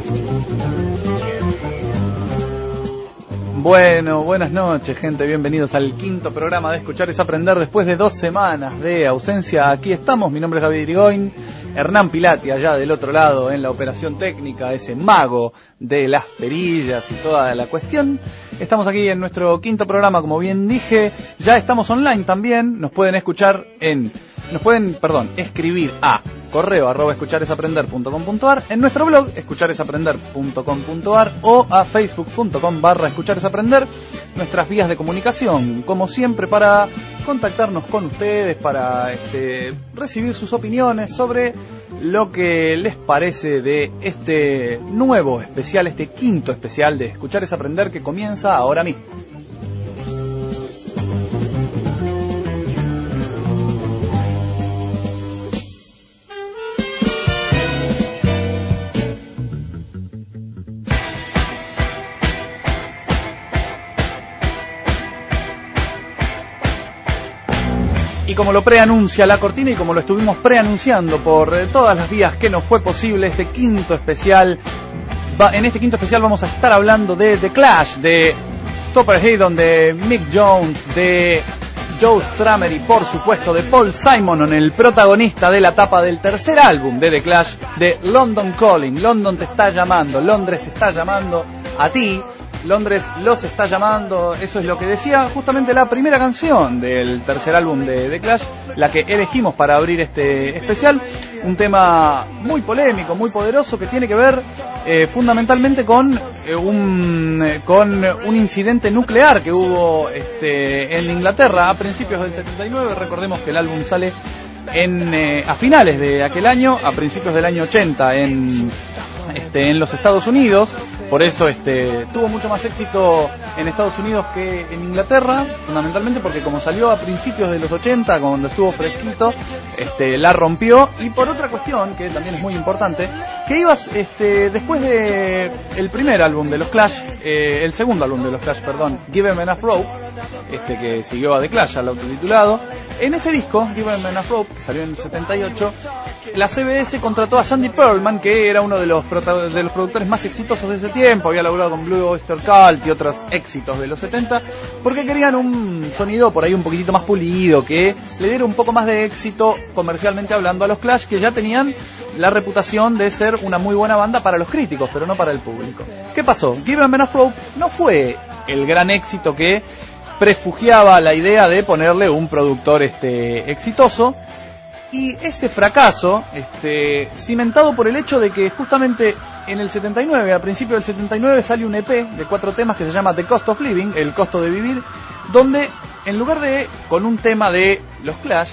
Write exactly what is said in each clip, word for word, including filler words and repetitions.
Bueno, buenas noches, gente. Bienvenidos al quinto programa de Escuchar es Aprender. Después de dos semanas de ausencia, aquí estamos. Mi nombre es Gaby Irigoyen. Hernán Pilati, allá del otro lado, en la operación técnica, ese mago de las perillas y toda la cuestión. Estamos aquí en nuestro quinto programa, como bien dije. Ya estamos online también. Nos pueden escuchar en... Nos pueden, perdón, escribir a correo arroba escucharesaprender punto com punto ar, en nuestro blog escucharesaprender punto com punto ar o a facebook.com barra escucharesaprender, nuestras vías de comunicación, como siempre, para contactarnos con ustedes, para este, recibir sus opiniones sobre lo que les parece de este nuevo especial, este quinto especial de Escuchar es Aprender, que comienza ahora mismo. Y como lo preanuncia la cortina y como lo estuvimos preanunciando por eh, todas las vías que nos fue posible, este quinto especial, va, en este quinto especial vamos a estar hablando de The Clash, de Topper Headon, de Mick Jones, de Joe Strummer y por supuesto de Paul Simonon, el protagonista de la tapa del tercer álbum de The Clash, de London Calling. London te está llamando, Londres te está llamando a ti. Londres los está llamando, eso es lo que decía justamente la primera canción del tercer álbum de The Clash, la que elegimos para abrir este especial, un tema muy polémico, muy poderoso, que tiene que ver eh, fundamentalmente con, eh, un, eh, con un incidente nuclear que hubo este, en Inglaterra a principios del setenta y nueve. Recordemos que el álbum sale en, eh, a finales de aquel año, a principios del año ochenta en, este, en los Estados Unidos. Por eso este, tuvo mucho más éxito en Estados Unidos que en Inglaterra, fundamentalmente porque como salió a principios de los ochenta, cuando estuvo fresquito, este, la rompió. Y por otra cuestión, que también es muy importante, que ibas este, después de el primer álbum de los Clash, eh, el segundo álbum de los Clash, perdón, Give 'Em Enough Rope, este, que siguió a The Clash, al autotitulado. En ese disco, Give 'Em Enough Rope, que salió en el setenta y ocho, la C B S contrató a Sandy Pearlman, que era uno de los, prota- de los productores más exitosos de ese tiempo, había laburado con Blue Oyster Cult y otros éxitos de los setenta, porque querían un sonido por ahí un poquitito más pulido, que le diera un poco más de éxito comercialmente hablando a los Clash, que ya tenían la reputación de ser una muy buena banda para los críticos, pero no para el público. ¿Qué pasó? Give 'Em Enough Rope no fue el gran éxito que prefugiaba la idea de ponerle un productor este, exitoso. Y ese fracaso, este, cimentado por el hecho de que justamente en el setenta y nueve, a principios del setenta y nueve, sale un E P de cuatro temas que se llama The Cost of Living, el costo de vivir, donde en lugar de con un tema de los Clash,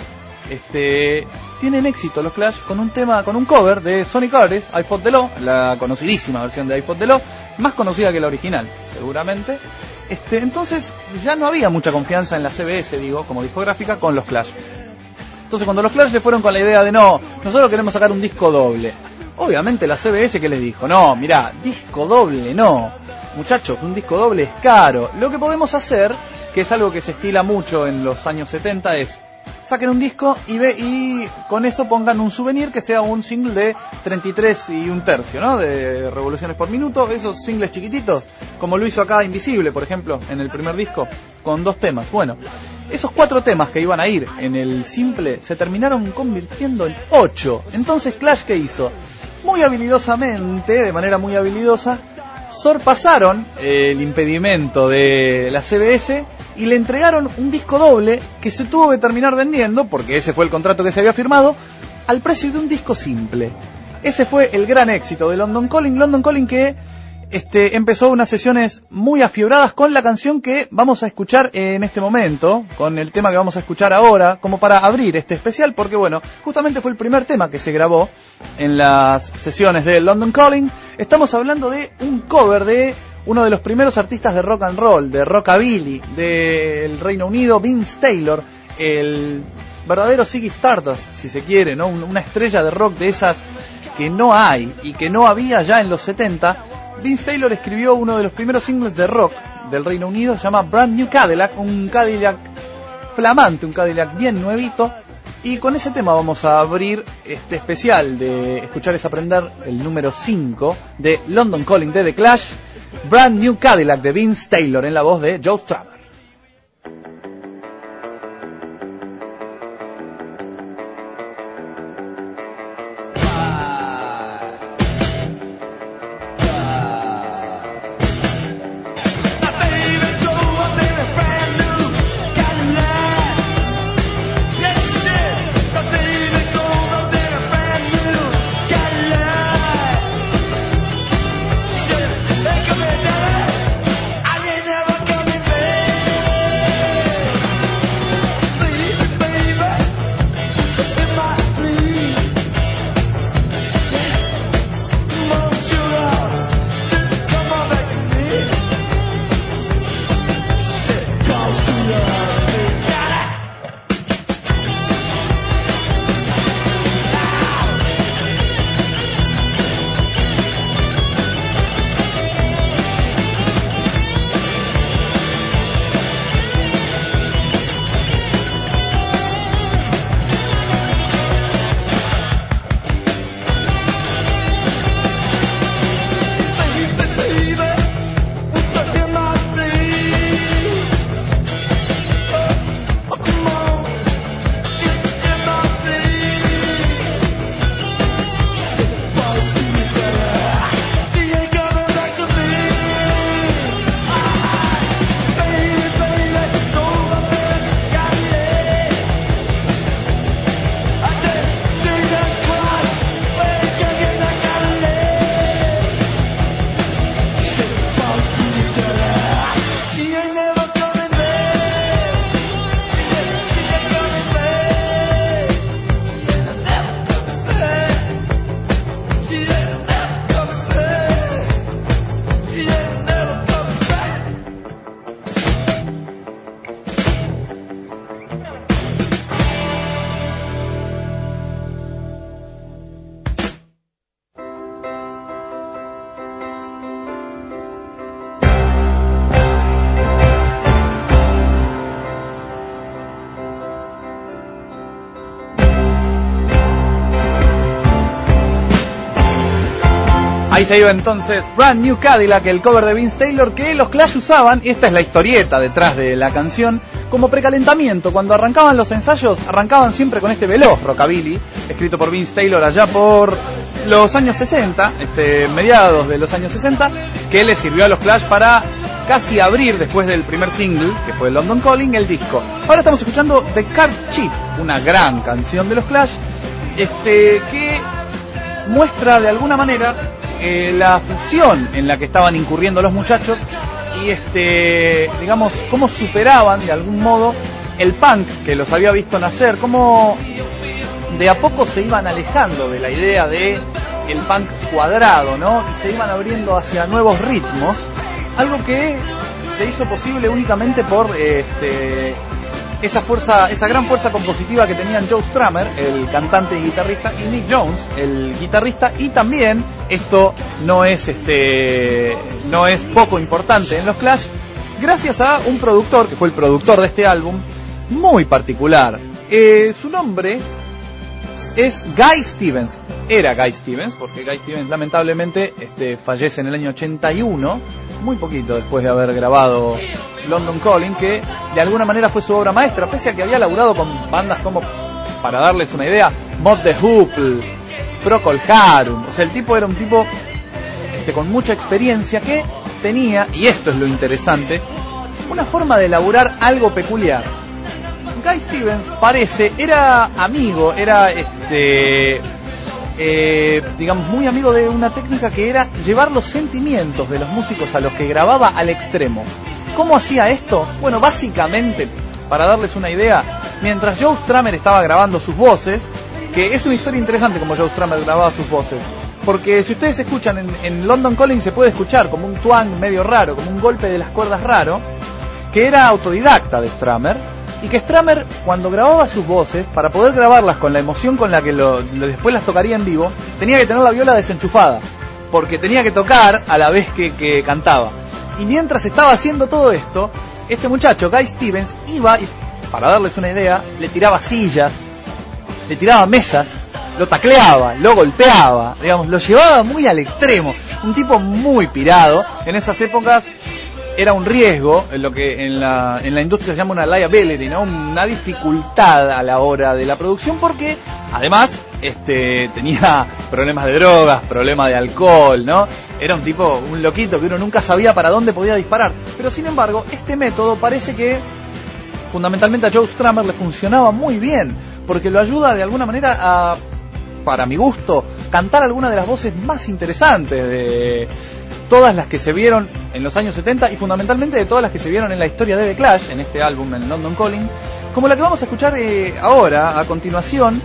este, tienen éxito los Clash con un tema, con un cover de Sonic Artist, I Fought the Law, la conocidísima versión de I Fought the Law, más conocida que la original, seguramente. Este, entonces ya no había mucha confianza en la C B S, digo, como discográfica, con los Clash. Entonces cuando los Clash le fueron con la idea de no, nosotros queremos sacar un disco doble, obviamente la C B S, ¿qué les dijo? No, mirá, disco doble no, muchachos, un disco doble es caro. Lo que podemos hacer, que es algo que se estila mucho en los años setenta, es saquen un disco y ve y con eso pongan un souvenir que sea un single de treinta y tres y un tercio, ¿no? De revoluciones por minuto, esos singles chiquititos, como lo hizo acá Invisible, por ejemplo, en el primer disco, con dos temas. Bueno, esos cuatro temas que iban a ir en el simple se terminaron convirtiendo en ocho. Entonces Clash, ¿qué hizo? Muy habilidosamente, de manera muy habilidosa, sorpasaron el impedimento de la C B S y le entregaron un disco doble que se tuvo que terminar vendiendo, porque ese fue el contrato que se había firmado, al precio de un disco simple. Ese fue el gran éxito de London Calling. London Calling que este, empezó unas sesiones muy afiebradas con la canción que vamos a escuchar en este momento, con el tema que vamos a escuchar ahora, como para abrir este especial, porque bueno, justamente fue el primer tema que se grabó en las sesiones de London Calling. Estamos hablando de un cover de uno de los primeros artistas de rock and roll, de rockabilly, del Reino Unido, Vince Taylor, el verdadero Ziggy Stardust, si se quiere, ¿no? Una estrella de rock de esas que no hay y que no había ya en los setenta. Vince Taylor escribió uno de los primeros singles de rock del Reino Unido, se llama Brand New Cadillac, un Cadillac flamante, un Cadillac bien nuevito, Y con ese tema vamos a abrir este especial de Escuchar es Aprender, el número cinco de London Calling de The Clash, Brand New Cadillac de Vince Taylor en la voz de Joe Strummer. Ahí se iba entonces Brand New Cadillac, el cover de Vince Taylor que los Clash usaban, y esta es la historieta detrás de la canción, como precalentamiento. Cuando arrancaban los ensayos, arrancaban siempre con este veloz rockabilly, escrito por Vince Taylor allá por los años sesenta, este, mediados de los años sesenta, que le sirvió a los Clash para casi abrir, después del primer single, que fue London Calling, el disco. Ahora estamos escuchando The Card Cheat, una gran canción de los Clash, este, que muestra de alguna manera Eh, la fusión en la que estaban incurriendo los muchachos y este, digamos, cómo superaban de algún modo el punk que los había visto nacer, cómo de a poco se iban alejando de la idea de el punk cuadrado, ¿no? Y se iban abriendo hacia nuevos ritmos, algo que se hizo posible únicamente por este, esa fuerza, esa gran fuerza compositiva que tenían Joe Strummer, el cantante y guitarrista, y Nick Jones, el guitarrista, y también, esto no es este no es poco importante en los Clash, gracias a un productor, que fue el productor de este álbum, muy particular. Eh, su nombre es Guy Stevens, era Guy Stevens, porque Guy Stevens lamentablemente este, fallece en el año ochenta y uno, muy poquito después de haber grabado London Calling, que de alguna manera fue su obra maestra, pese a que había laburado con bandas como, para darles una idea, Mott the Hoople, Procol Harum. O sea, el tipo era un tipo este, con mucha experiencia que tenía, y esto es lo interesante, una forma de laburar algo peculiar. Guy Stevens parece, era amigo, era este eh, digamos muy amigo de una técnica que era llevar los sentimientos de los músicos a los que grababa al extremo. ¿Cómo hacía esto? Bueno, básicamente, para darles una idea, mientras Joe Strummer estaba grabando sus voces, que es una historia interesante como Joe Strummer grababa sus voces, porque si ustedes escuchan en, en London Calling se puede escuchar como un twang medio raro, como un golpe de las cuerdas raro, que era autodidacta de Strummer, y que Strummer, cuando grababa sus voces, para poder grabarlas con la emoción con la que lo, lo, después las tocaría en vivo, tenía que tener la viola desenchufada, porque tenía que tocar a la vez que, que cantaba. Y mientras estaba haciendo todo esto, este muchacho, Guy Stevens, iba y, para darles una idea, le tiraba sillas, le tiraba mesas, lo tacleaba, lo golpeaba, digamos, lo llevaba muy al extremo. Un tipo muy pirado. En esas épocas era un riesgo, en lo que en la, en la industria se llama una liability, ¿no? Una dificultad a la hora de la producción, porque además este tenía problemas de drogas, problemas de alcohol, ¿no? Era un tipo, un loquito que uno nunca sabía para dónde podía disparar. Pero sin embargo, este método parece que fundamentalmente a Joe Strummer le funcionaba muy bien, porque lo ayuda de alguna manera a, para mi gusto, cantar algunas de las voces más interesantes de todas las que se vieron en los años setenta y fundamentalmente de todas las que se vieron en la historia de The Clash, en este álbum, en London Calling, como la que vamos a escuchar eh, ahora, a continuación.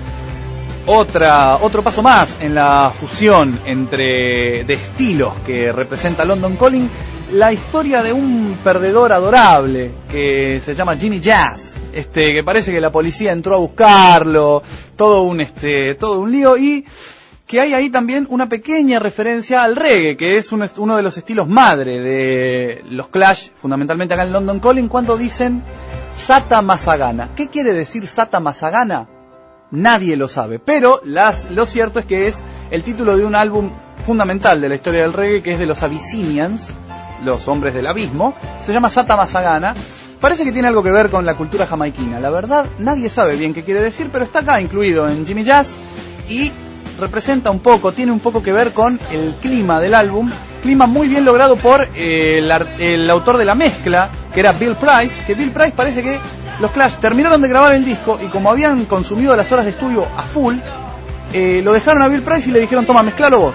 Otra, otro paso más en la fusión entre de estilos que representa London Calling, la historia de un perdedor adorable que se llama Jimmy Jazz, este que parece que la policía entró a buscarlo, todo un este todo un lío, y que hay ahí también una pequeña referencia al reggae, que es un, uno de los estilos madre de los Clash, fundamentalmente acá en London Calling, cuando dicen Sata Masagana. ¿Qué quiere decir Sata Masagana? Nadie lo sabe, pero las, lo cierto es que es el título de un álbum fundamental de la historia del reggae, que es de los Abyssinians, los hombres del abismo. Se llama Sata Masagana. Parece que tiene algo que ver con la cultura jamaiquina. La verdad, nadie sabe bien qué quiere decir, pero está acá incluido en Jimmy Jazz y representa un poco, tiene un poco que ver con el clima del álbum. Clima muy bien logrado por eh, el, el autor de la mezcla, que era Bill Price, que Bill Price parece que los Clash terminaron de grabar el disco y como habían consumido las horas de estudio a full, eh, lo dejaron a Bill Price y le dijeron, toma, mezclalo vos.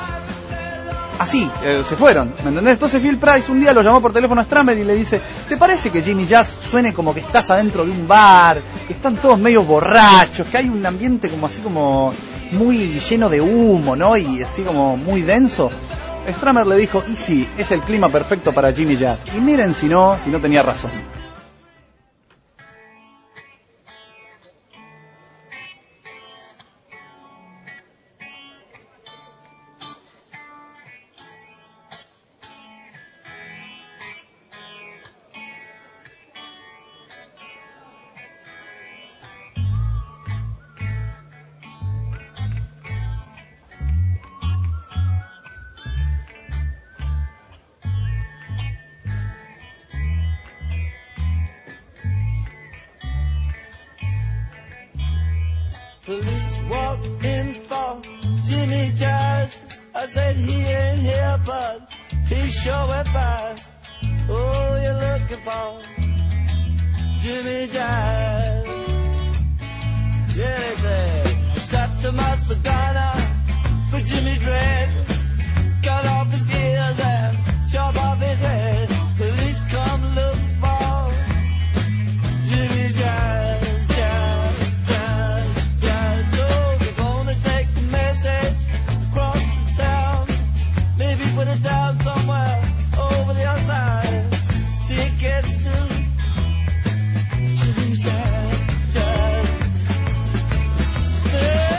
Así, eh, se fueron, ¿me entendés? Entonces Bill Price un día lo llamó por teléfono a Strummer y le dice, ¿te parece que Jimmy Jazz suene como que estás adentro de un bar, que están todos medio borrachos, que hay un ambiente como así como muy lleno de humo, ¿no? Y así como muy denso. Strummer le dijo, y sí, es el clima perfecto para Jimmy Jazz. Y miren si no, si no tenía razón. Police walked in for Jimmy Jazz. I said he ain't here, but he sure went by. Oh, you're looking for Jimmy Jazz. Yeah, they said, stop the Masagana for Jimmy Dread. Cut off his ears and chop off his head. Police come look for Jimmy Jazz. Put it down somewhere over the other side. See it gets to Jimmy Jazz, Jazz. Yeah.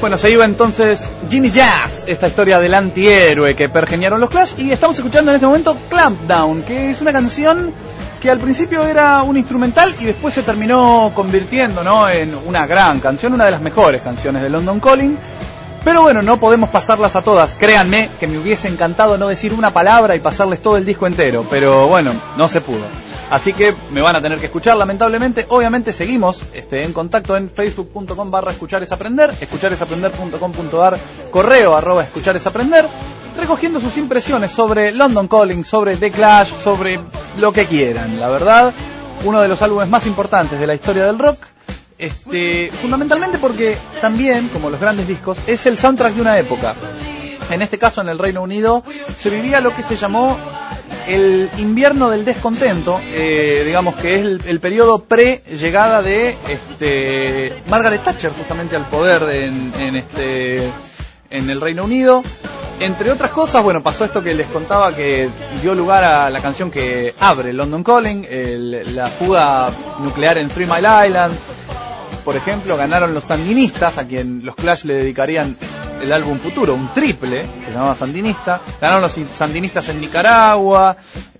Bueno, se iba entonces Jimmy Jazz, esta historia del antihéroe que pergeniaron los Clash, y estamos escuchando en este momento Clampdown, que es una canción que al principio era un instrumental y después se terminó convirtiendo, ¿no?, en una gran canción, una de las mejores canciones de London Calling. Pero bueno, no podemos pasarlas a todas. Créanme que me hubiese encantado no decir una palabra y pasarles todo el disco entero, pero bueno, no se pudo. Así que me van a tener que escuchar, lamentablemente. Obviamente seguimos este, en contacto en facebook.com barra escuchar es aprender, escucharesaprender punto com punto ar, correo arroba escuchar es aprender, recogiendo sus impresiones sobre London Calling, sobre The Clash, sobre lo que quieran. La verdad, uno de los álbumes más importantes de la historia del rock. Este, fundamentalmente porque también, como los grandes discos, es el soundtrack de una época. En este caso, en el Reino Unido, se vivía lo que se llamó el invierno del descontento, eh, digamos que es el, el periodo pre-llegada de este, Margaret Thatcher justamente al poder en, en, este, en el Reino Unido. Entre otras cosas, bueno, pasó esto que les contaba que dio lugar a la canción que abre London Calling, el, la fuga nuclear en Three Mile Island. Por ejemplo, ganaron los sandinistas, a quien los Clash le dedicarían el álbum futuro, un triple, que se llamaba Sandinista. Ganaron los sandinistas en Nicaragua.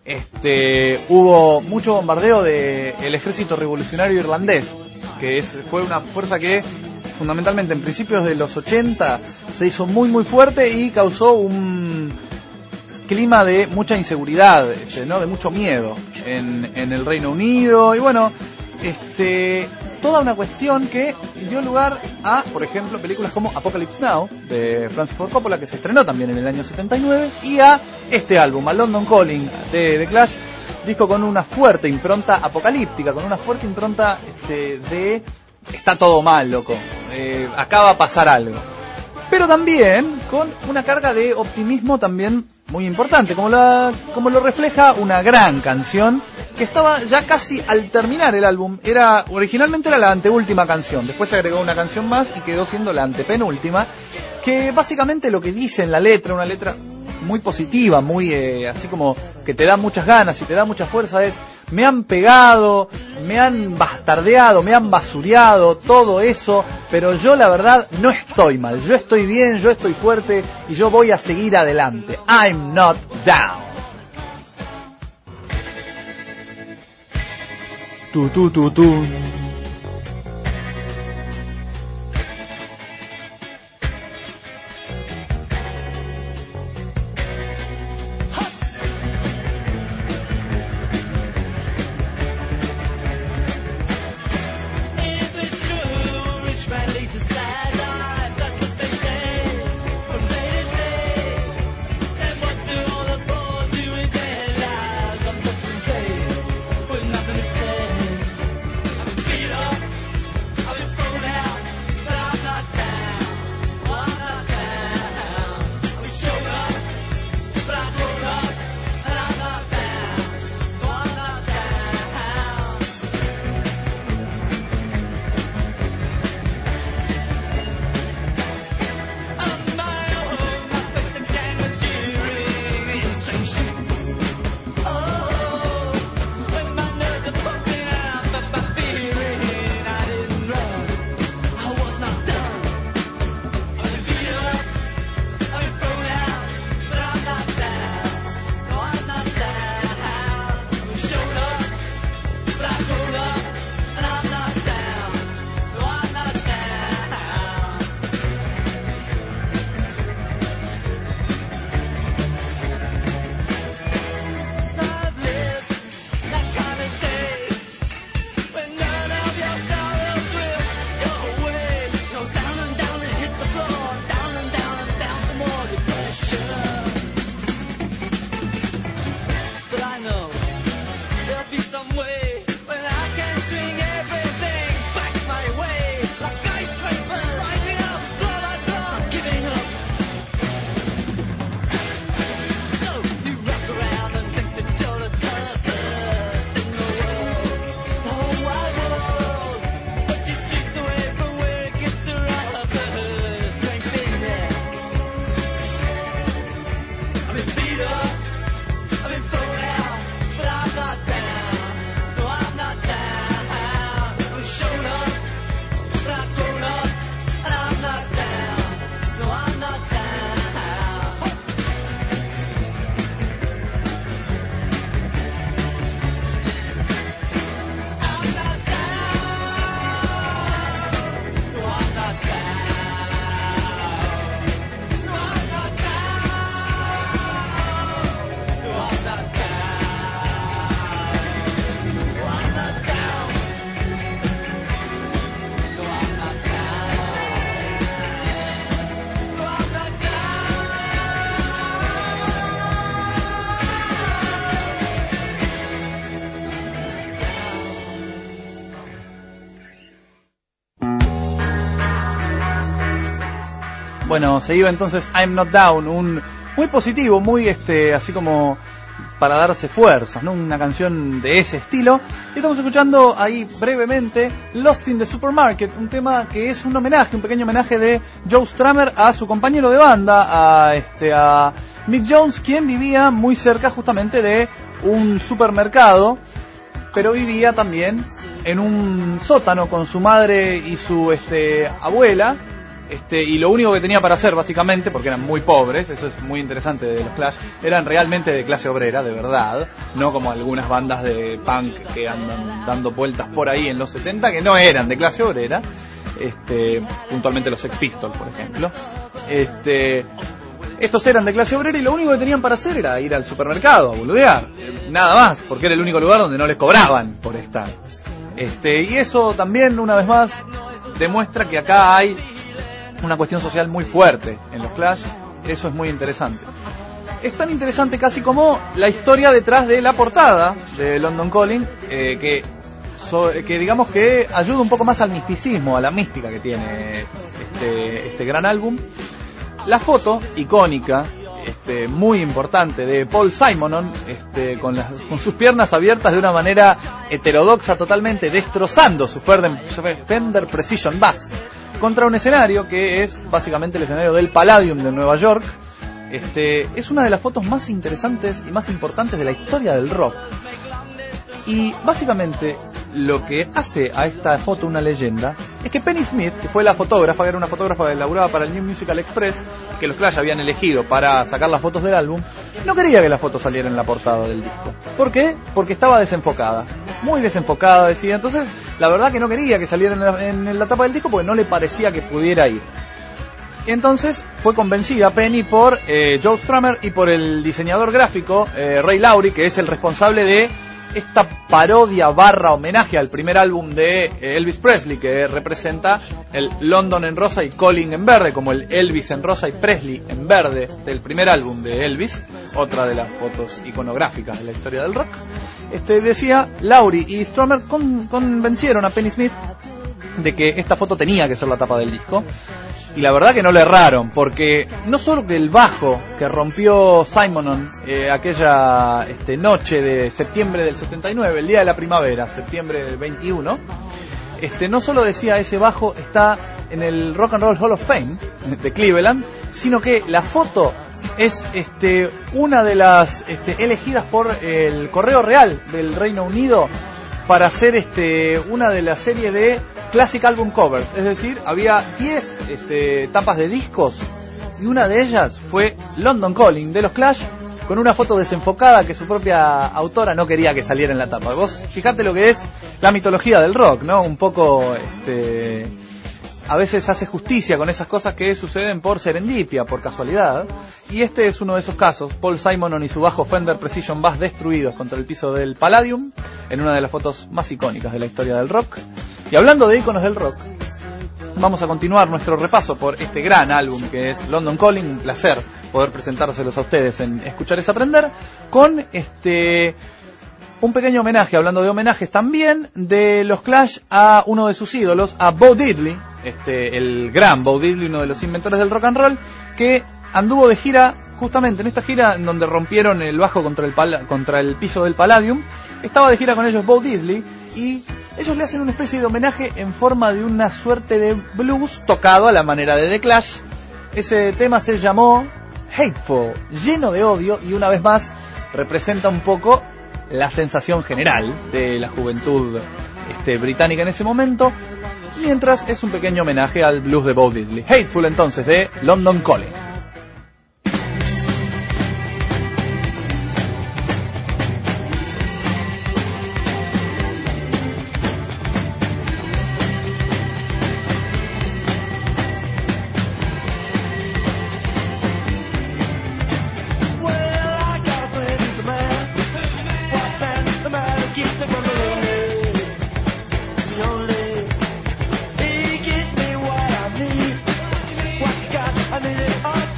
Este, hubo mucho bombardeo del ejército revolucionario irlandés, que es, fue una fuerza que fundamentalmente en principios de los ochenta se hizo muy muy fuerte y causó un clima de mucha inseguridad, este, ¿no?, de mucho miedo en, en el Reino Unido. Y bueno, este, toda una cuestión que dio lugar a, por ejemplo, películas como Apocalypse Now, de Francis Ford Coppola, que se estrenó también en el año setenta y nueve, y a este álbum, a London Calling de The Clash, disco con una fuerte impronta apocalíptica, con una fuerte impronta este, de está todo mal, loco, eh, acaba a pasar algo. Pero también con una carga de optimismo también muy importante, como, la, como lo refleja una gran canción que estaba ya casi al terminar el álbum. Era, originalmente era la anteúltima canción, después se agregó una canción más y quedó siendo la antepenúltima, que básicamente lo que dice en la letra, una letra muy positiva, muy eh, así como que te da muchas ganas y te da mucha fuerza, es: me han pegado, me han bastardeado, me han basureado, todo eso, pero yo la verdad no estoy mal, yo estoy bien, yo estoy fuerte y yo voy a seguir adelante. I'm not down. Tu tu tu tu. Bueno, se iba entonces I'm Not Down, un muy positivo, muy este, así como para darse fuerzas, ¿no? Una canción de ese estilo. Y estamos escuchando ahí brevemente Lost in the Supermarket, un tema que es un homenaje, un pequeño homenaje de Joe Strummer a su compañero de banda, a este a Mick Jones, quien vivía muy cerca justamente de un supermercado, pero vivía también en un sótano con su madre y su este abuela. Este, y lo único que tenía para hacer, básicamente, porque eran muy pobres, eso es muy interesante de los Clash, eran realmente de clase obrera, de verdad, no como algunas bandas de punk que andan dando vueltas por ahí en los setenta, que no eran de clase obrera, este, puntualmente los Sex Pistols, por ejemplo. Este, estos eran de clase obrera y lo único que tenían para hacer era ir al supermercado a boludear, nada más, porque era el único lugar donde no les cobraban por estar. Este, y eso también, una vez más, demuestra que acá hay una cuestión social muy fuerte en los Clash. Eso es muy interesante. Es tan interesante casi como la historia detrás de la portada de London Calling, eh, que, so, que digamos que ayuda un poco más al misticismo, a la mística que tiene este, este gran álbum. La foto icónica, este, muy importante, de Paul Simonon, este, con, las, con sus piernas abiertas de una manera heterodoxa totalmente, destrozando su Fender, Fender Precision Bass contra un escenario que es básicamente el escenario del Palladium de Nueva York. Este, es una de las fotos más interesantes y más importantes de la historia del rock. Y básicamente lo que hace a esta foto una leyenda es que Penny Smith, que fue la fotógrafa, que era una fotógrafa que laburaba para el New Musical Express, que los Clash habían elegido para sacar las fotos del álbum, no quería que la foto saliera en la portada del disco. ¿Por qué? Porque estaba desenfocada, muy desenfocada, decía. Entonces, la verdad que no quería que saliera en la, en la tapa del disco porque no le parecía que pudiera ir. Entonces fue convencida Penny por eh, Joe Strummer y por el diseñador gráfico eh, Ray Lowry, que es el responsable de esta parodia barra homenaje al primer álbum de Elvis Presley, que representa el London en rosa y Calling en verde, como el Elvis en rosa y Presley en verde del primer álbum de Elvis, otra de las fotos iconográficas de la historia del rock. Este decía, Lowry y Strummer con, convencieron a Penny Smith de que esta foto tenía que ser la tapa del disco. Y la verdad que no le erraron, porque no solo que el bajo que rompió Simonon eh, aquella este, noche de septiembre del setenta y nueve, el día de la primavera, septiembre del veintiuno, este, no solo decía ese bajo está en el Rock and Roll Hall of Fame de Cleveland, sino que la foto es este, una de las este, elegidas por el Correo Real del Reino Unido para hacer este, una de la serie de Classic Album Covers. Es decir, había diez este, tapas de discos y una de ellas fue London Calling de los Clash, con una foto desenfocada que su propia autora no quería que saliera en la tapa. Vos fijate lo que es la mitología del rock, ¿no? Un poco este, a veces hace justicia con esas cosas que suceden por serendipia, por casualidad. Y este es uno de esos casos. Paul Simonon y su bajo Fender Precision Bass destruidos contra el piso del Palladium, en una de las fotos más icónicas de la historia del rock. Y hablando de iconos del rock, vamos a continuar nuestro repaso por este gran álbum que es London Calling. Un placer poder presentárselos a ustedes en Escuchar es Aprender, con este un pequeño homenaje, hablando de homenajes también, de los Clash a uno de sus ídolos, a Bo Diddley, este, el gran Bo Diddley, uno de los inventores del rock and roll, que anduvo de gira justamente en esta gira en donde rompieron el bajo contra el, pala, contra el piso del Palladium. Estaba de gira con ellos Bo Diddley y ellos le hacen una especie de homenaje en forma de una suerte de blues tocado a la manera de The Clash. Ese tema se llamó Hateful, lleno de odio, y una vez más representa un poco la sensación general de la juventud este, británica en ese momento, mientras es un pequeño homenaje al blues de Bo Diddley. Hateful entonces, de London Calling. I need it all.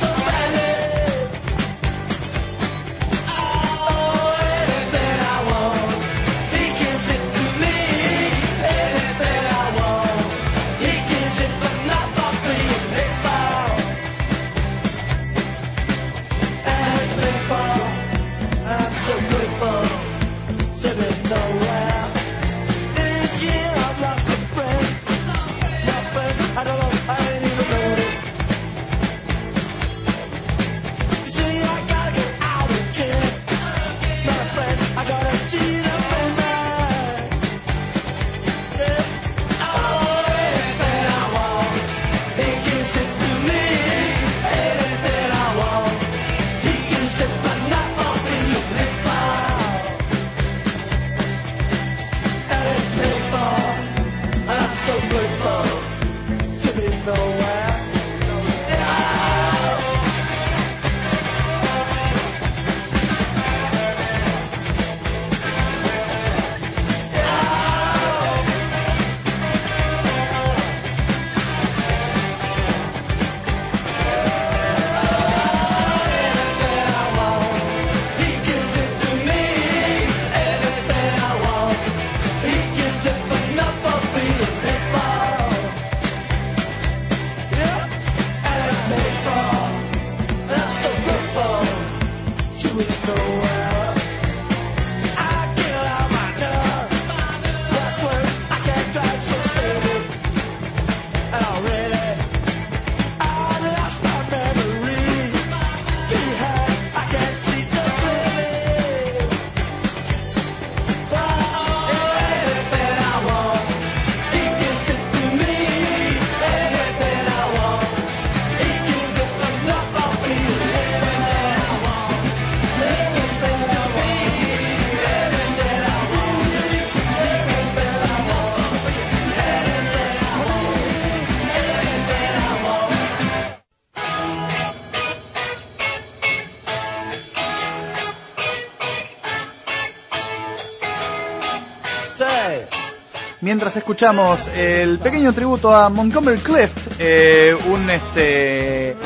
mientras escuchamos el pequeño tributo a Montgomery Clift, eh, un este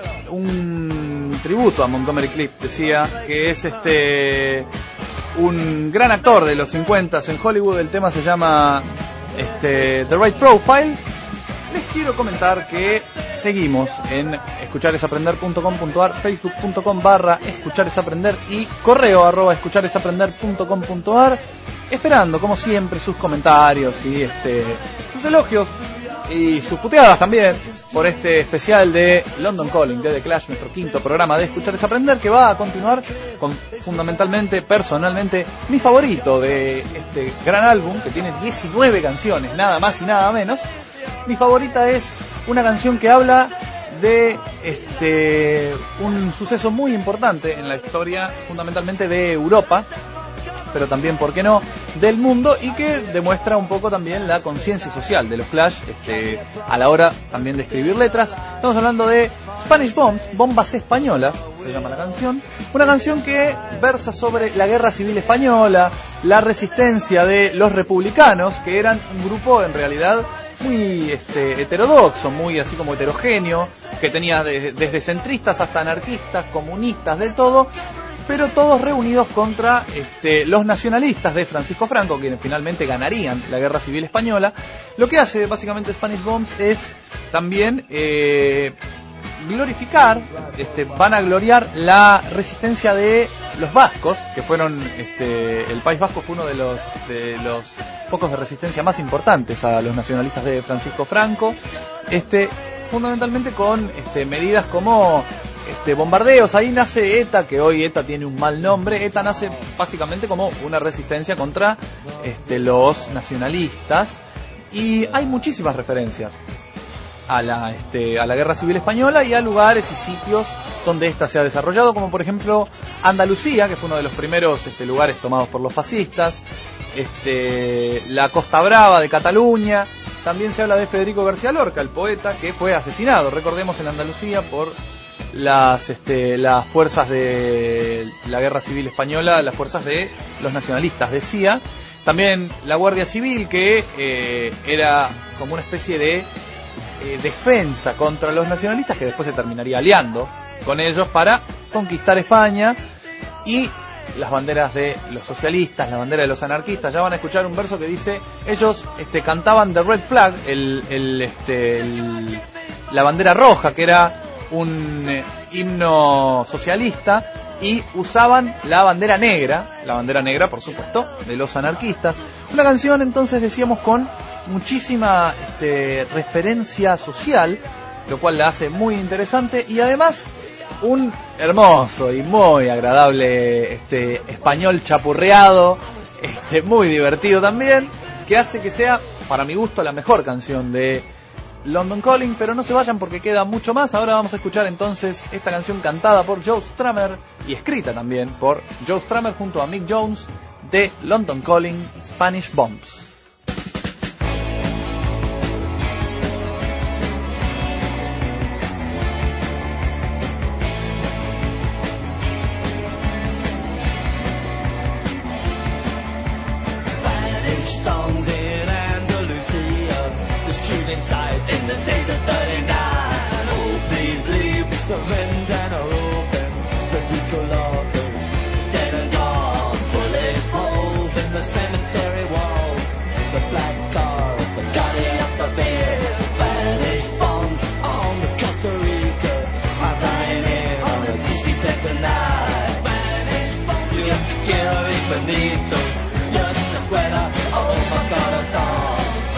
un tributo a Montgomery Clift, decía, que es este un gran actor de los cincuenta en Hollywood. El tema se llama este, The Right Profile. Les quiero comentar que seguimos en escucharesaprender punto com punto ar, facebook punto com barra escucharesaprender y correo arroba escucharesaprender punto com punto ar, esperando como siempre sus comentarios y este, sus elogios y sus puteadas también por este especial de London Calling de The Clash, nuestro quinto programa de Escuchar es Aprender, que va a continuar con fundamentalmente, personalmente, mi favorito de este gran álbum, que tiene diecinueve canciones, nada más y nada menos. Mi favorita es una canción que habla de este un suceso muy importante en la historia, fundamentalmente de Europa, pero también, ¿por qué no?, del mundo, y que demuestra un poco también la conciencia social de los Clash este, a la hora también de escribir letras. Estamos hablando de Spanish Bombs, Bombas Españolas, se llama la canción. Una canción que versa sobre la guerra civil española, la resistencia de los republicanos, que eran un grupo en realidad muy este, heterodoxo, muy así como heterogéneo, que tenía de, desde centristas hasta anarquistas, comunistas, de todo, pero todos reunidos contra este, los nacionalistas de Francisco Franco, quienes finalmente ganarían la guerra civil española. Lo que hace básicamente Spanish Bombs es también eh, glorificar, este, van a gloriar la resistencia de los vascos, que fueron, este, el País Vasco fue uno de los, de los focos de resistencia más importantes a los nacionalistas de Francisco Franco, este, fundamentalmente con este, medidas como Este, bombardeos. Ahí nace ETA, que hoy ETA tiene un mal nombre. ETA nace básicamente como una resistencia contra este, los nacionalistas, y hay muchísimas referencias a la, este, a la guerra civil española y a lugares y sitios donde esta se ha desarrollado, como por ejemplo Andalucía, que fue uno de los primeros este, lugares tomados por los fascistas, este, la Costa Brava de Cataluña. También se habla de Federico García Lorca, el poeta, que fue asesinado, recordemos, en Andalucía por las este, las fuerzas de la guerra civil española, las fuerzas de los nacionalistas, decía. También la Guardia Civil, que eh, era como una especie de eh, defensa contra los nacionalistas, que después se terminaría aliando con ellos para conquistar España. Y las banderas de los socialistas, la bandera de los anarquistas. Ya van a escuchar un verso que dice, ellos este, cantaban The Red Flag, el, el, este, el, la bandera roja, que era un eh, himno socialista, y usaban la bandera negra, la bandera negra por supuesto de los anarquistas. Una canción entonces, decíamos, con muchísima este, referencia social, lo cual la hace muy interesante, y además un hermoso y muy agradable este, español chapurreado, este, muy divertido también, que hace que sea, para mi gusto, la mejor canción de London Calling. Pero no se vayan porque queda mucho más. Ahora vamos a escuchar entonces esta canción cantada por Joe Strummer y escrita también por Joe Strummer junto a Mick Jones, de London Calling, Spanish Bombs. Inside in the days of thirty-nine. Oh, please leave the vendetta open. Federico Lorca, dead and gone. Bullet holes in the cemetery wall. The black car, the guardian of the beer. Spanish bombs on the Costa Rica. I'm flying in on a D C ten tonight. Spanish bombs, yo te quiero infinito. Yo te quiero, oh my God, I thought.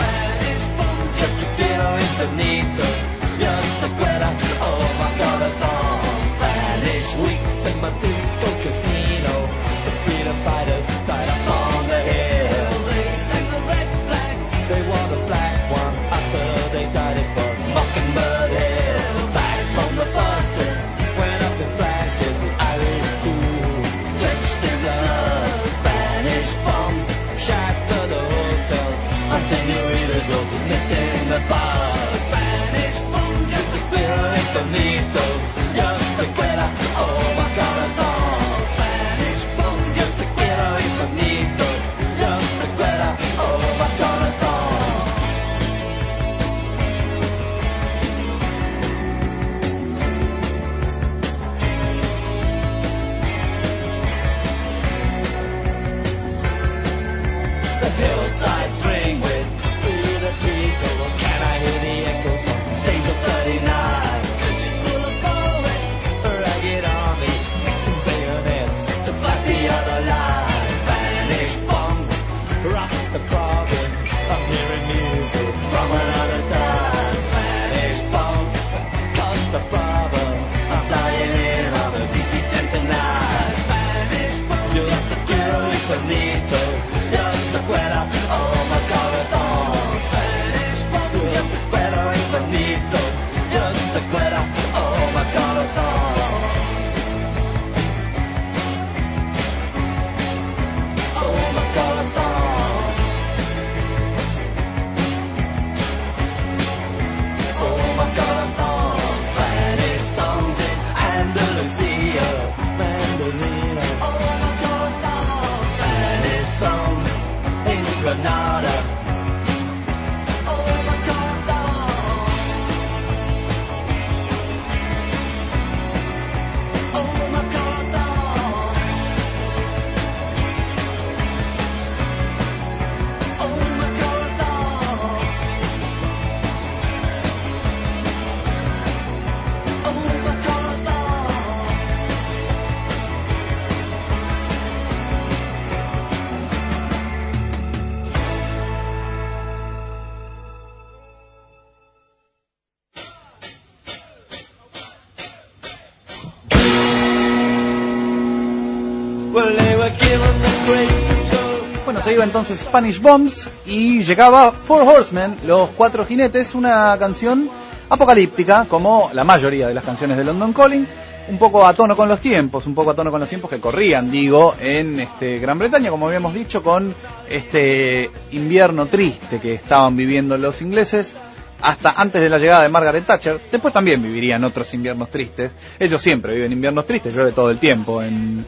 Quiero infinito, yo te quiero, oh my corazón. Spanish weeks in my disco casino. The freedom fighters died up on the hill. They sang the red flag, they wore the black one after they died it for Mockingbird Hill. Back from the buses, went up in flashes, the Irish too, drenched in blood. Spanish Well, they were given the great go. Bueno, se iba entonces Spanish Bombs y llegaba Four Horsemen, los cuatro jinetes, una canción apocalíptica, como la mayoría de las canciones de London Calling, un poco a tono con los tiempos, un poco a tono con los tiempos que corrían, digo, en este Gran Bretaña, como habíamos dicho, con este invierno triste que estaban viviendo los ingleses hasta antes de la llegada de Margaret Thatcher. Después también vivirían otros inviernos tristes. Ellos siempre viven inviernos tristes, llueve todo el tiempo en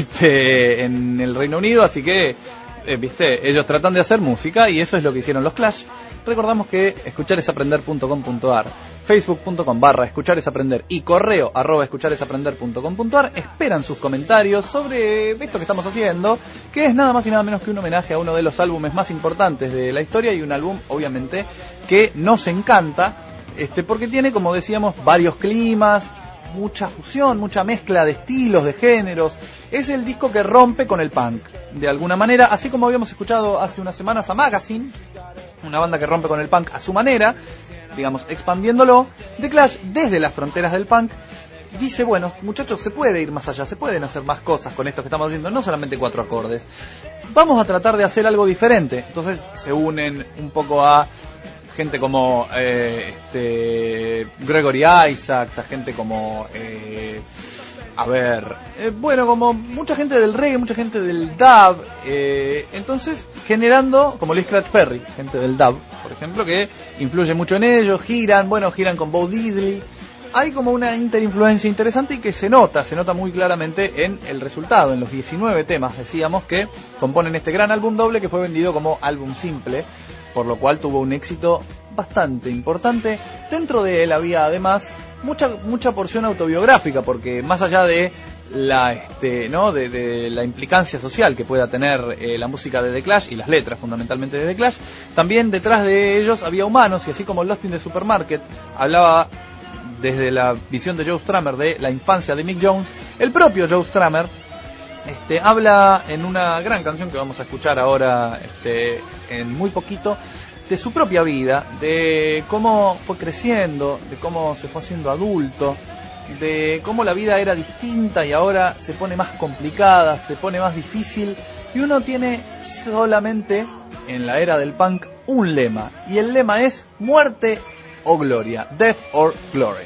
este en el Reino Unido, así que eh, viste, ellos tratan de hacer música y eso es lo que hicieron los Clash. Recordamos que escucharesaprender punto com punto a r, facebook punto com barra escucharesaprender y correo arroba escucharesaprender punto com punto a r esperan sus comentarios sobre esto que estamos haciendo, que es nada más y nada menos que un homenaje a uno de los álbumes más importantes de la historia y un álbum, obviamente, que nos encanta, este, porque tiene, como decíamos, varios climas, mucha fusión, mucha mezcla de estilos, de géneros. Es el disco que rompe con el punk, de alguna manera, así como habíamos escuchado hace unas semanas a Magazine, una banda que rompe con el punk a su manera, digamos, expandiéndolo. The Clash, desde las fronteras del punk, dice, bueno, muchachos, se puede ir más allá, se pueden hacer más cosas con esto que estamos haciendo, no solamente cuatro acordes. Vamos a tratar de hacer algo diferente. Entonces se unen un poco a gente como eh, este Gregory Isaacs, a gente como eh, a ver, eh, bueno, como mucha gente del reggae, mucha gente del dub, eh, entonces generando, como Lee Scratch Perry, gente del dub, por ejemplo, que influye mucho en ellos, giran, bueno, giran con Bo Diddley. Hay como una interinfluencia interesante y que se nota, se nota muy claramente en el resultado, en los diecinueve temas, decíamos, que componen este gran álbum doble que fue vendido como álbum simple, por lo cual tuvo un éxito bastante importante. Dentro de él había además mucha mucha porción autobiográfica, porque más allá de la este no de, de la implicancia social que pueda tener eh, la música de The Clash y las letras fundamentalmente de The Clash, también detrás de ellos había humanos, y así como Lost in the Supermarket hablaba desde la visión de Joe Strummer de la infancia de Mick Jones, el propio Joe Strummer este habla en una gran canción que vamos a escuchar ahora este en muy poquito, de su propia vida, de cómo fue creciendo, de cómo se fue haciendo adulto, de cómo la vida era distinta y ahora se pone más complicada, se pone más difícil, y uno tiene solamente en la era del punk un lema, y el lema es muerte o gloria, death or glory.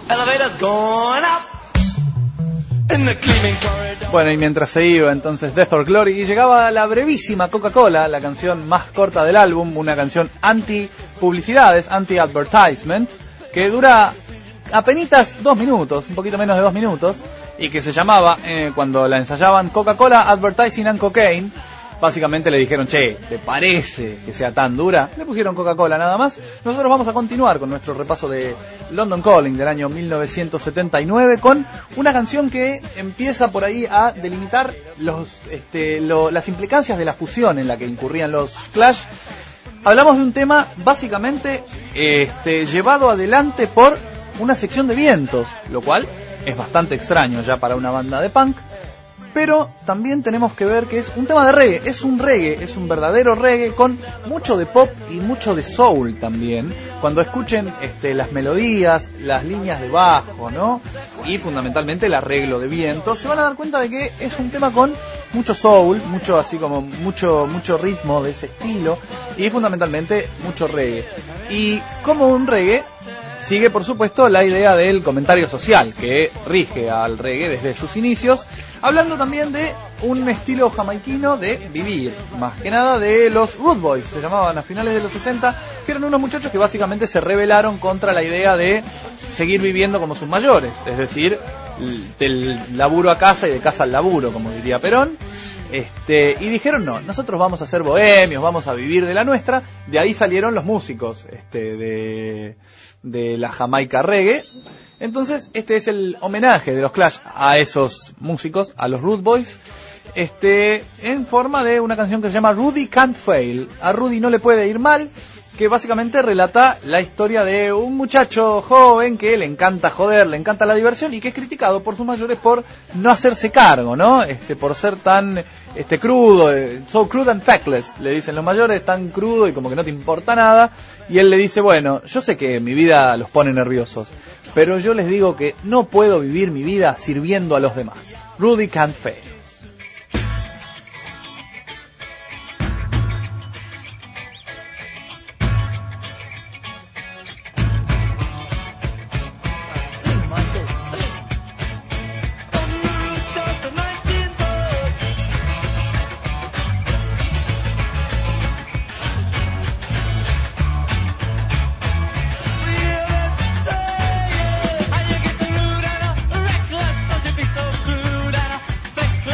elevators going up. Bueno, y mientras se iba entonces Death or Glory, y llegaba la brevísima Coca-Cola, la canción más corta del álbum, una canción anti-publicidades, anti-advertisement, que dura apenitas dos minutos, un poquito menos de dos minutos, y que se llamaba, eh, cuando la ensayaban, Coca-Cola Advertising and Cocaine. Básicamente le dijeron, che, ¿te parece que sea tan dura? Le pusieron Coca-Cola nada más. Nosotros vamos a continuar con nuestro repaso de London Calling del año mil novecientos setenta y nueve con una canción que empieza por ahí a delimitar los, este, lo, las implicancias de la fusión en la que incurrían los Clash. Hablamos de un tema básicamente este, llevado adelante por una sección de vientos, lo cual es bastante extraño ya para una banda de punk. Pero también tenemos que ver que es un tema de reggae, es un reggae, es un verdadero reggae con mucho de pop y mucho de soul también. Cuando escuchen este, las melodías, las líneas de bajo, ¿no? Y fundamentalmente el arreglo de viento, se van a dar cuenta de que es un tema con mucho soul, mucho así como mucho mucho ritmo de ese estilo y fundamentalmente mucho reggae. Y como un reggae sigue por supuesto la idea del comentario social que rige al reggae desde sus inicios, hablando también de un estilo jamaiquino de vivir, más que nada de los Rude Boys, se llamaban a finales de los sesenta, que eran unos muchachos que básicamente se rebelaron contra la idea de seguir viviendo como sus mayores, es decir, del laburo a casa y de casa al laburo, como diría Perón. Este, y dijeron no, nosotros vamos a ser bohemios, vamos a vivir de la nuestra. De ahí salieron los músicos este, de, de la Jamaica Reggae. Entonces este es el homenaje de los Clash a esos músicos, a los Rude Boys, este, en forma de una canción que se llama Rudy Can't Fail. A Rudy no le puede ir mal, que básicamente relata la historia de un muchacho joven que le encanta joder, le encanta la diversión y que es criticado por sus mayores por no hacerse cargo, ¿no? Este, por ser tan este crudo, so crude and factless, le dicen los mayores, tan crudo y como que no te importa nada. Y él le dice, bueno, yo sé que mi vida los pone nerviosos, pero yo les digo que no puedo vivir mi vida sirviendo a los demás. Rudy Can't Fail. Be so crude and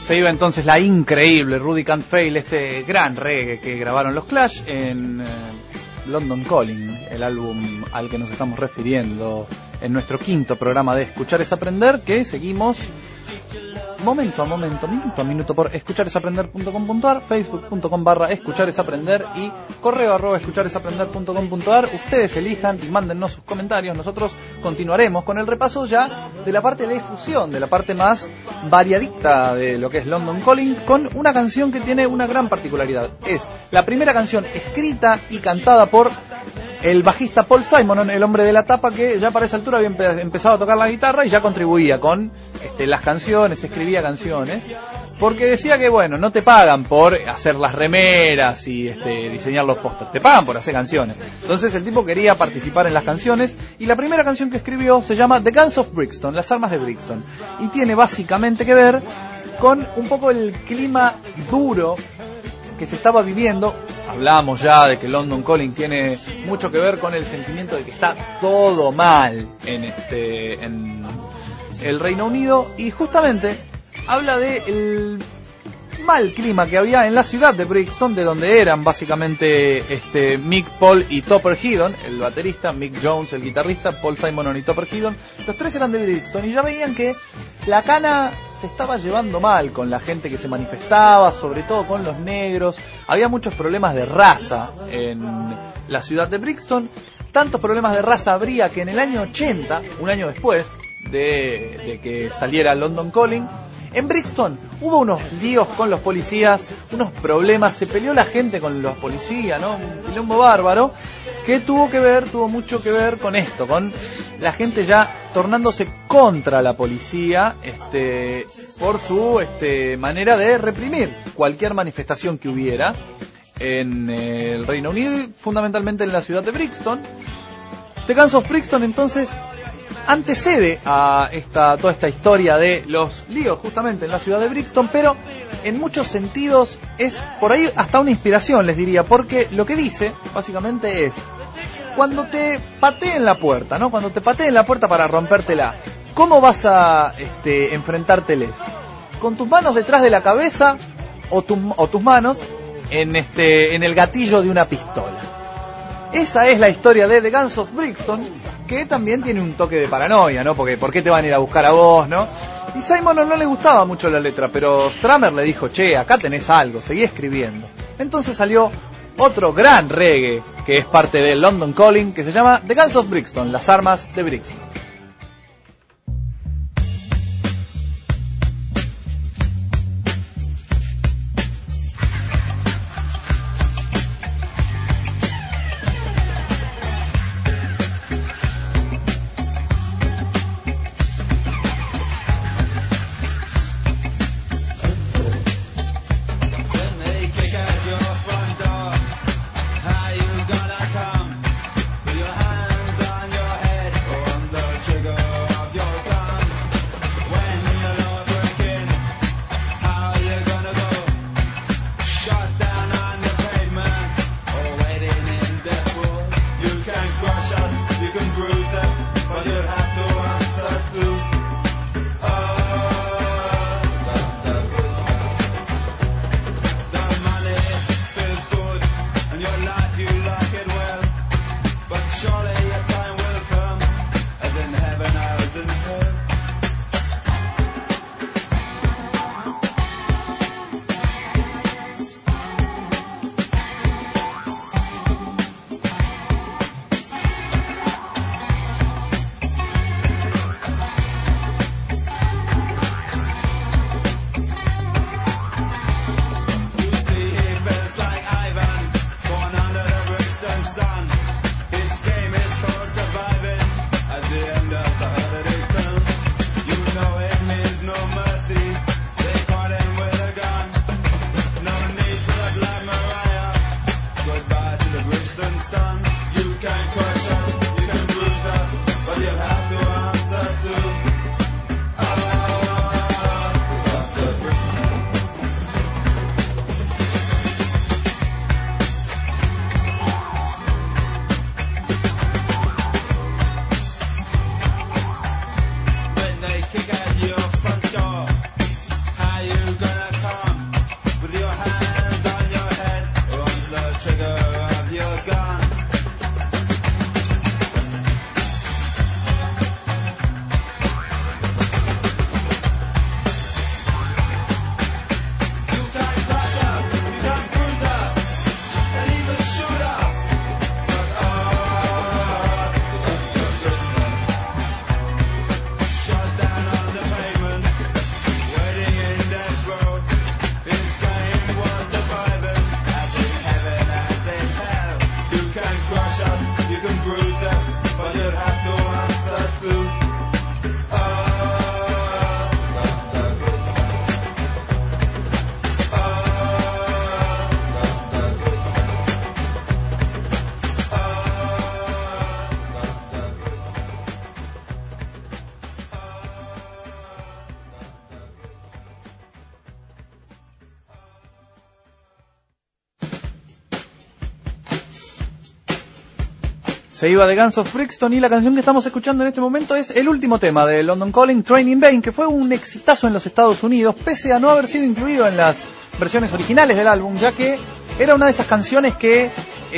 Se iba entonces la increíble Rudy Can't Fail, este gran reggae que grabaron los Clash en eh, London Calling, el álbum al que nos estamos refiriendo en nuestro quinto programa de Escuchar es Aprender, que seguimos momento a momento, minuto a minuto por escucharesaprender punto com punto a r, facebook punto com barra escucharesaprender y correo arroba escucharesaprender punto com punto a r. Ustedes elijan y mándennos sus comentarios. Nosotros continuaremos con el repaso ya de la parte de la difusión, de la parte más variadita de lo que es London Calling, con una canción que tiene una gran particularidad. Es la primera canción escrita y cantada por el bajista Paul Simon, el hombre de la tapa, que ya para esa altura había empe- empezado a tocar la guitarra y ya contribuía con este, las canciones, escribía canciones, porque decía que bueno, no te pagan por hacer las remeras y este, diseñar los pósters, te pagan por hacer canciones. Entonces el tipo quería participar en las canciones y la primera canción que escribió se llama The Guns of Brixton, las armas de Brixton, y tiene básicamente que ver con un poco el clima duro que se estaba viviendo. Hablamos ya de que London Calling tiene mucho que ver con el sentimiento de que está todo mal en este en el Reino Unido, y justamente habla de el mal clima que había en la ciudad de Brixton, de donde eran básicamente este Mick, Paul y Topper Headon, el baterista, Mick Jones, el guitarrista, Paul Simon y Topper Headon. Los tres eran de Brixton y ya veían que la cana se estaba llevando mal con la gente que se manifestaba, sobre todo con los negros. Había muchos problemas de raza en la ciudad de Brixton. Tantos problemas de raza habría que en el año ochenta, un año después de, de que saliera London Calling, en Brixton hubo unos líos con los policías, unos problemas, se peleó la gente con los policías, ¿no? Un quilombo bárbaro que tuvo que ver, tuvo mucho que ver con esto, con la gente ya tornándose contra la policía, este, por su este, manera de reprimir cualquier manifestación que hubiera en el Reino Unido, fundamentalmente en la ciudad de Brixton. The Guns of Brixton entonces antecede a esta, toda esta historia de los líos justamente en la ciudad de Brixton, pero en muchos sentidos es por ahí hasta una inspiración, les diría, porque lo que dice básicamente es: cuando te pateen la puerta, ¿no? Cuando te pateen la puerta para rompértela, ¿cómo vas a este, enfrentárteles? ¿Con tus manos detrás de la cabeza o, tu, o tus manos en, este, en el gatillo de una pistola? Esa es la historia de The Guns of Brixton, que también tiene un toque de paranoia, ¿no? Porque ¿por qué te van a ir a buscar a vos, no? Y Simon no, no le gustaba mucho la letra, pero Stramer le dijo: che, acá tenés algo, seguí escribiendo. Entonces salió otro gran reggae que es parte de London Calling, que se llama The Guns of Brixton, las armas de Brixton. Kick out your front door. How you gonna Se iba de Guns of Brixton y la canción que estamos escuchando en este momento es el último tema de London Calling, Train in Vain, que fue un exitazo en los Estados Unidos, pese a no haber sido incluido en las versiones originales del álbum, ya que era una de esas canciones que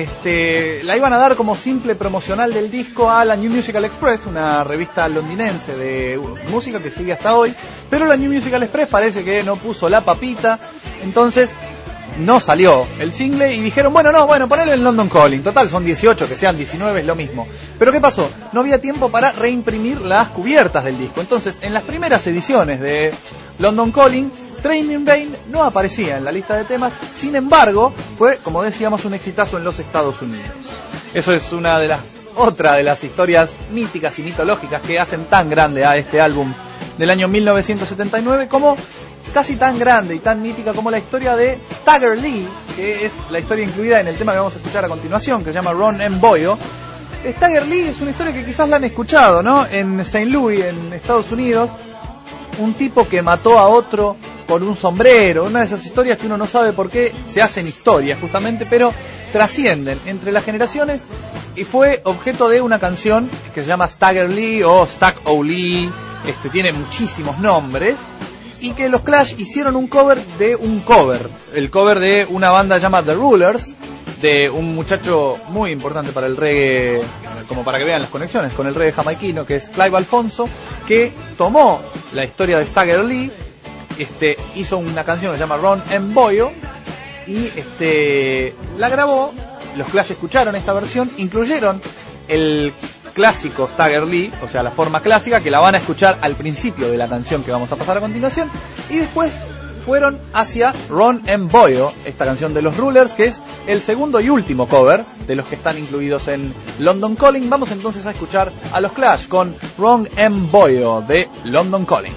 este, la iban a dar como simple promocional del disco a la New Musical Express, una revista londinense de música que sigue hasta hoy, pero la New Musical Express parece que no puso la papita, entonces no salió el single y dijeron, bueno, no, bueno, ponelo en London Calling, total, son dieciocho, que sean diecinueve es lo mismo. Pero ¿qué pasó? No había tiempo para reimprimir las cubiertas del disco, entonces en las primeras ediciones de London Calling, Train in Vain no aparecía en la lista de temas, sin embargo, fue, como decíamos, un exitazo en los Estados Unidos. Eso es una de las, otra de las historias míticas y mitológicas que hacen tan grande a este álbum del año mil novecientos setenta y nueve, como casi tan grande y tan mítica como la historia de Stagger Lee, que es la historia incluida en el tema que vamos a escuchar a continuación, que se llama Ron and Boyle. Stagger Lee es una historia que quizás la han escuchado, ¿no? En Saint Louis, en Estados Unidos, un tipo que mató a otro con un sombrero, una de esas historias que uno no sabe por qué se hacen historias justamente, pero trascienden entre las generaciones, y fue objeto de una canción que se llama Stagger Lee o Stag O'Lee, este, tiene muchísimos nombres, y que los Clash hicieron un cover de un cover, el cover de una banda llamada The Rulers, de un muchacho muy importante para el reggae, como para que vean las conexiones con el reggae jamaiquino, que es Clive Alfonso, que tomó la historia de Stagger Lee, este, hizo una canción que se llama Ron and Boyle, y este, la grabó. Los Clash escucharon esta versión, incluyeron el clásico Stagger Lee, o sea, la forma clásica, que la van a escuchar al principio de la canción que vamos a pasar a continuación, y después fueron hacia Ron and Boyle, esta canción de los Rulers, que es el segundo y último cover de los que están incluidos en London Calling. Vamos entonces a escuchar a los Clash con Ron and Boyle de London Calling.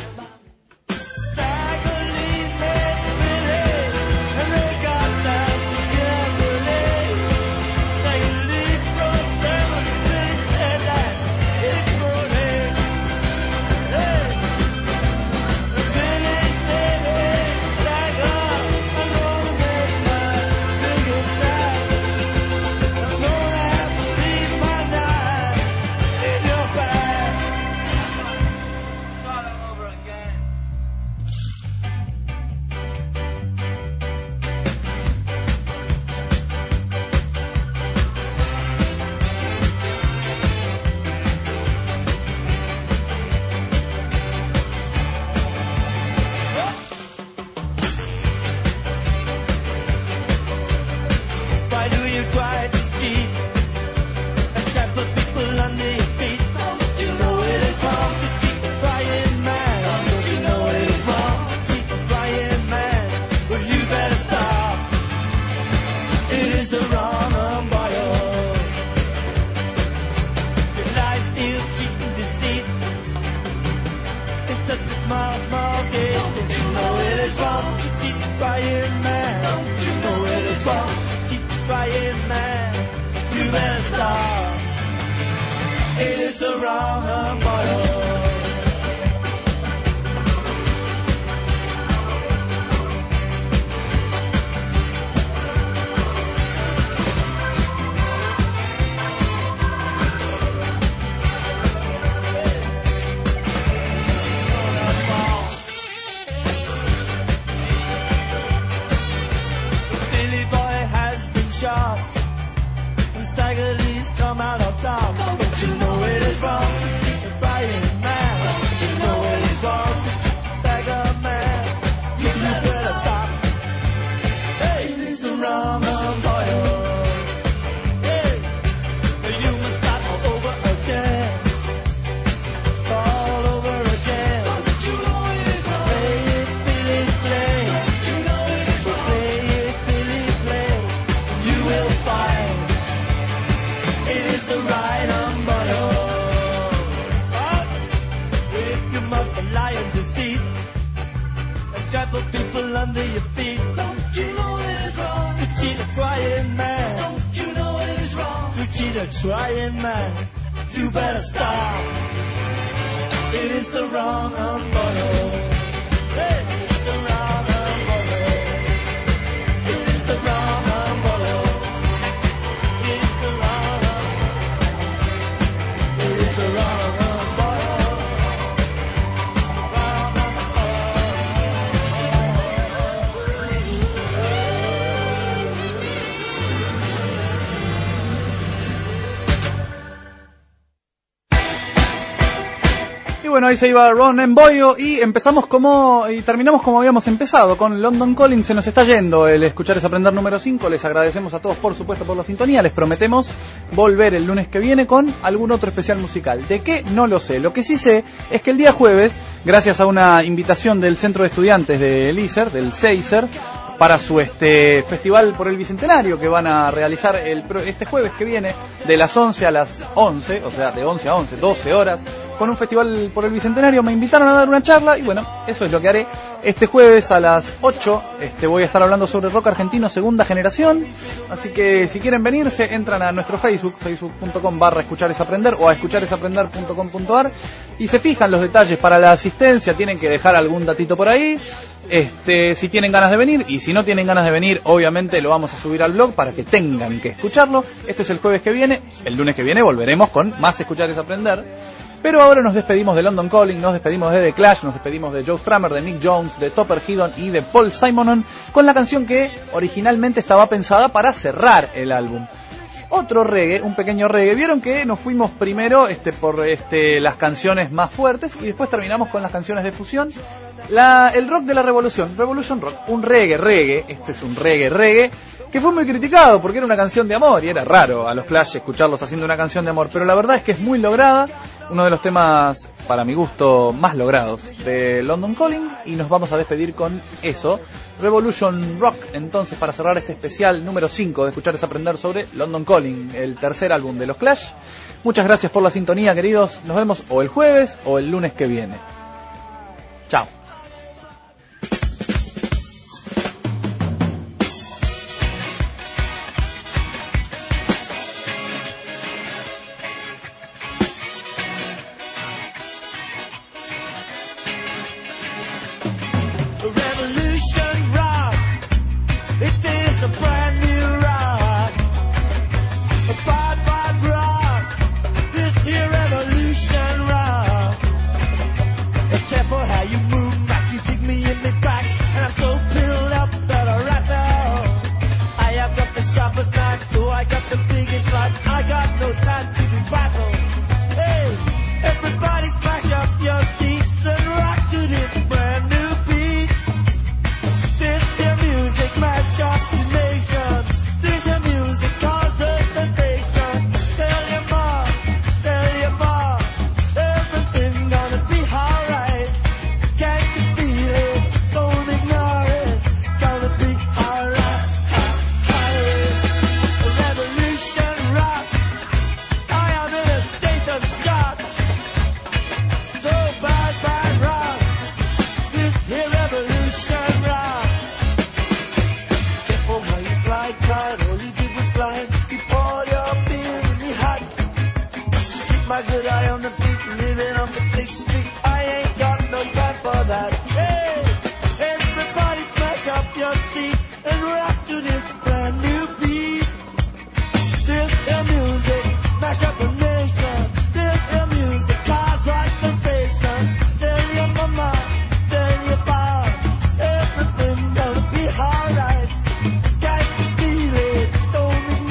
Trying man, you better stop. It is the wrong umbrella. Hey, it's the wrong umbrella. It is the wrong umbrella. It's the wrong umbrella. bueno, ahí se iba Ron Emboyo y empezamos como y terminamos como habíamos empezado con London Calling. Se nos está yendo el Escuchar es Aprender número cinco. Les agradecemos a todos, por supuesto, por la sintonía. Les prometemos volver el lunes que viene con algún otro especial musical. ¿De qué? No lo sé. Lo que sí sé es que el día jueves, gracias a una invitación del Centro de Estudiantes del I S E R, del C E I S E R, para su este festival por el Bicentenario que van a realizar el este jueves que viene de las once a las once, o sea, de once a once, doce horas, con un festival por el Bicentenario. Me invitaron a dar una charla y bueno, eso es lo que haré este jueves a las ocho. Este, voy a estar hablando sobre rock argentino segunda generación, así que si quieren venirse, entran a nuestro Facebook, facebook punto com barra escuchar es aprender o a escuchar es aprender punto com punto ar y se fijan los detalles para la asistencia. Tienen que dejar algún datito por ahí, este, si tienen ganas de venir, y si no tienen ganas de venir, obviamente lo vamos a subir al blog para que tengan que escucharlo. Esto es el jueves que viene. El lunes que viene volveremos con más Escuchar es Aprender. Pero ahora nos despedimos de London Calling, nos despedimos de The Clash, nos despedimos de Joe Strummer, de Nick Jones, de Topper Headon y de Paul Simonon, con la canción que originalmente estaba pensada para cerrar el álbum. Otro reggae, un pequeño reggae. Vieron que nos fuimos primero este, por este, las canciones más fuertes y después terminamos con las canciones de fusión. La, el rock de la revolución, Revolution Rock, un reggae, reggae, este es un reggae, reggae, que fue muy criticado porque era una canción de amor y era raro a los Clash escucharlos haciendo una canción de amor, pero la verdad es que es muy lograda, uno de los temas, para mi gusto, más logrados de London Calling, y nos vamos a despedir con eso, Revolution Rock, entonces, para cerrar este especial número cinco de Escuchar es Aprender sobre London Calling, el tercer álbum de los Clash. Muchas gracias por la sintonía, queridos, nos vemos o el jueves o el lunes que viene. Chao.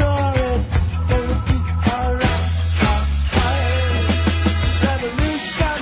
Revolution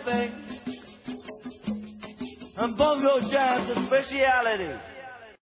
everything. And bongo jams a speciality.